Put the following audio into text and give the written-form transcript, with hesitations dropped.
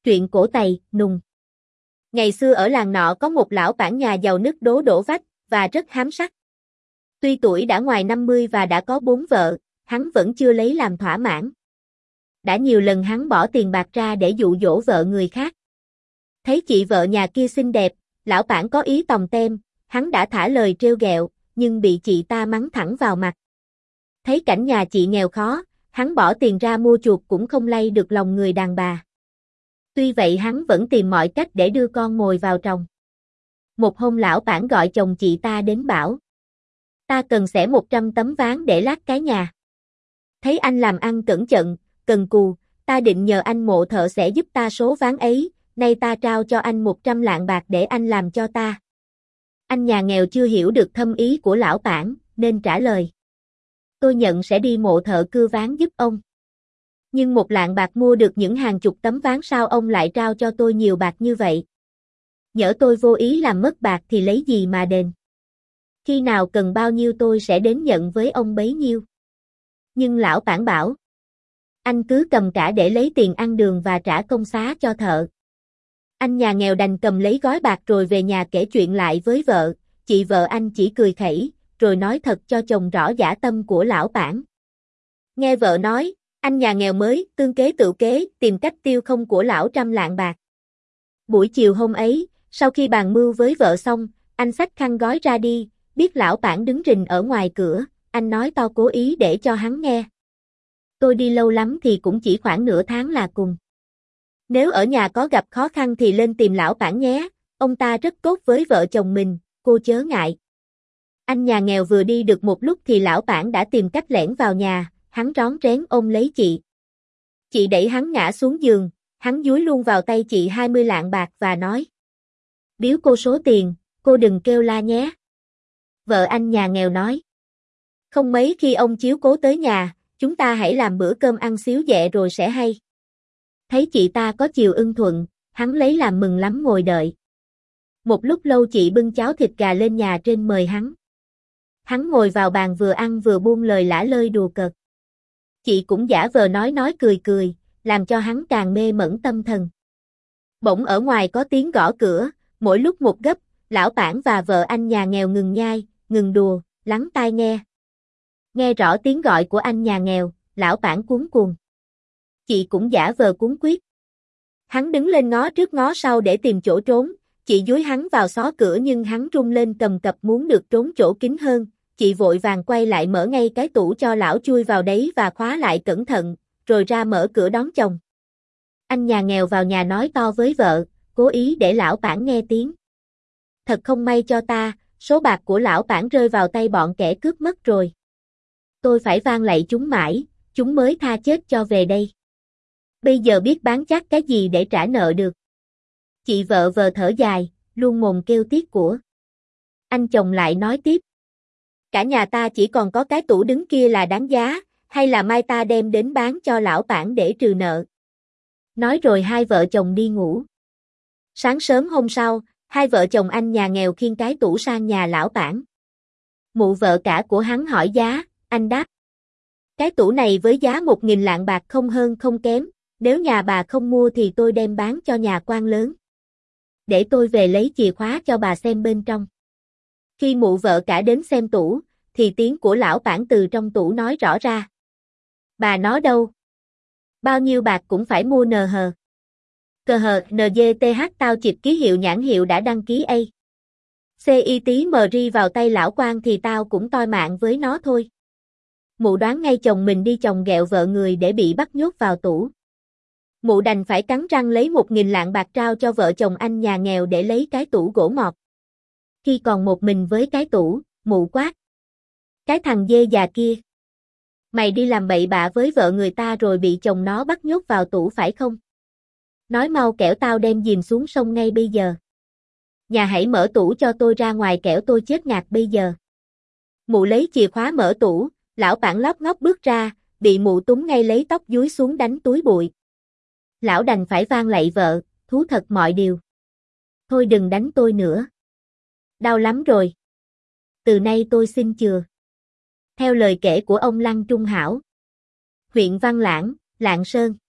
Truyện cổ Tày, Nùng. Ngày xưa ở làng nọ có một lão bản nhà giàu nứt đổ vách, và rất hám sắc. Tuy tuổi đã ngoài 50 và đã có 4 vợ, hắn vẫn chưa lấy làm thỏa mãn. Đã nhiều lần hắn bỏ tiền bạc ra để dụ dỗ vợ người khác. Thấy chị vợ nhà kia xinh đẹp, lão bản có ý tòng tem, hắn đã thả lời trêu ghẹo, nhưng bị chị ta mắng thẳng vào mặt. Thấy cảnh nhà chị nghèo khó, hắn bỏ tiền ra mua chuộc cũng không lay được lòng người đàn bà. Tuy vậy hắn vẫn tìm mọi cách để đưa con mồi vào tròng. Một hôm lão bản gọi chồng chị ta đến bảo: "Ta cần xẻ 100 tấm ván để lát cái nhà. Thấy anh làm ăn cẩn chận, cần cù, ta định nhờ anh mộ thợ sẽ giúp ta số ván ấy, nay ta trao cho anh 100 lạng bạc để anh làm cho ta." Anh nhà nghèo chưa hiểu được thâm ý của lão bản, nên trả lời: "Tôi nhận sẽ đi mộ thợ cưa ván giúp ông. Nhưng 1 lạng bạc mua được những hàng chục tấm ván, sao ông lại trao cho tôi nhiều bạc như vậy? Nhỡ tôi vô ý làm mất bạc thì lấy gì mà đền? Khi nào cần bao nhiêu tôi sẽ đến nhận với ông bấy nhiêu." Nhưng lão bản bảo: "Anh cứ cầm cả để lấy tiền ăn đường và trả công xá cho thợ." Anh nhà nghèo đành cầm lấy gói bạc rồi về nhà kể chuyện lại với vợ. Chị vợ anh chỉ cười khẩy, rồi nói thật cho chồng rõ dã tâm của lão bản. Nghe vợ nói, anh nhà nghèo mới tương kế tự kế tìm cách tiêu không của lão 100 lạng bạc. Buổi chiều hôm ấy, sau khi bàn mưu với vợ xong, anh xách khăn gói ra đi, biết lão bản đứng rình ở ngoài cửa, anh nói to cố ý để cho hắn nghe: "Tôi đi lâu lắm thì cũng chỉ khoảng nửa tháng là cùng. Nếu ở nhà có gặp khó khăn thì lên tìm lão bản nhé, ông ta rất tốt với vợ chồng mình, cô chớ ngại." Anh nhà nghèo vừa đi được một lúc thì lão bản đã tìm cách lẻn vào nhà, hắn rón rén ôm lấy chị. Chị đẩy hắn ngã xuống giường, hắn dúi luôn vào tay chị 20 lạng bạc và nói: "Biếu cô số tiền, cô đừng kêu la nhé." Vợ anh nhà nghèo nói: "Không mấy khi ông chiếu cố tới nhà, chúng ta hãy làm bữa cơm ăn xíu nhẹ rồi sẽ hay." Thấy chị ta có chiều ưng thuận, hắn lấy làm mừng lắm ngồi đợi. Một lúc lâu chị bưng cháo thịt gà lên nhà trên mời hắn. Hắn ngồi vào bàn vừa ăn vừa buông lời lả lơi đùa cợt. Chị cũng giả vờ nói cười, làm cho hắn càng mê mẩn tâm thần. Bỗng ở ngoài có tiếng gõ cửa, mỗi lúc một gấp, lão bản và vợ anh nhà nghèo ngừng nhai, ngừng đùa, lắng tai nghe. Nghe rõ tiếng gọi của anh nhà nghèo, lão bản cuống cuồng. Chị cũng giả vờ cuống quýt. Hắn đứng lên ngó trước ngó sau để tìm chỗ trốn, chị dúi hắn vào xó cửa nhưng hắn rung lên cầm cập muốn được trốn chỗ kín hơn. Chị vội vàng quay lại mở ngay cái tủ cho lão chui vào đấy và khóa lại cẩn thận, rồi ra mở cửa đón chồng. Anh nhà nghèo vào nhà nói to với vợ, cố ý để lão bản nghe tiếng: "Thật không may cho ta, số bạc của lão bản rơi vào tay bọn kẻ cướp mất rồi. Tôi phải van lạy chúng mãi, chúng mới tha chết cho về đây. Bây giờ biết bán chắc cái gì để trả nợ được." Chị vợ vờ thở dài, luôn mồm kêu tiếc của. Anh chồng lại nói tiếp: "Cả nhà ta chỉ còn có cái tủ đứng kia là đáng giá, hay là mai ta đem đến bán cho lão bản để trừ nợ." Nói rồi hai vợ chồng đi ngủ. Sáng sớm hôm sau, hai vợ chồng anh nhà nghèo khiêng cái tủ sang nhà lão bản. Mụ vợ cả của hắn hỏi giá, anh đáp: "Cái tủ này với giá 1.000 lạng bạc không hơn không kém, nếu nhà bà không mua thì tôi đem bán cho nhà quan lớn. Để tôi về lấy chìa khóa cho bà xem bên trong." Khi mụ vợ cả đến xem tủ, thì tiếng của lão bản từ trong tủ nói rõ ra: "Bà nó đâu? Bao nhiêu bạc cũng phải mua NH. CHNGTH tao chịp ký hiệu nhãn hiệu đã đăng ký A. CI tí mờ ri vào tay lão quan thì tao cũng toi mạng với nó thôi." Mụ đoán ngay chồng mình đi chồng ghẹo vợ người để bị bắt nhốt vào tủ. Mụ đành phải cắn răng lấy 1.000 lạng bạc trao cho vợ chồng anh nhà nghèo để lấy cái tủ gỗ mọt. Khi còn một mình với cái tủ, mụ quát: "Cái thằng dê già kia! Mày đi làm bậy bạ với vợ người ta rồi bị chồng nó bắt nhốt vào tủ phải không? Nói mau kẻo tao đem dìm xuống sông ngay bây giờ. Nhà hãy mở tủ cho tôi ra ngoài kẻo tôi chết ngạt bây giờ." Mụ lấy chìa khóa mở tủ, lão bản lóp ngóp bước ra, bị mụ túm ngay lấy tóc dúi xuống đánh túi bụi. Lão đành phải van lạy vợ, thú thật mọi điều: "Thôi đừng đánh tôi nữa. Đau lắm rồi. Từ nay tôi xin chừa." Theo lời kể của ông Lăng Trung Hảo, huyện Văn Lãng, Lạng Sơn.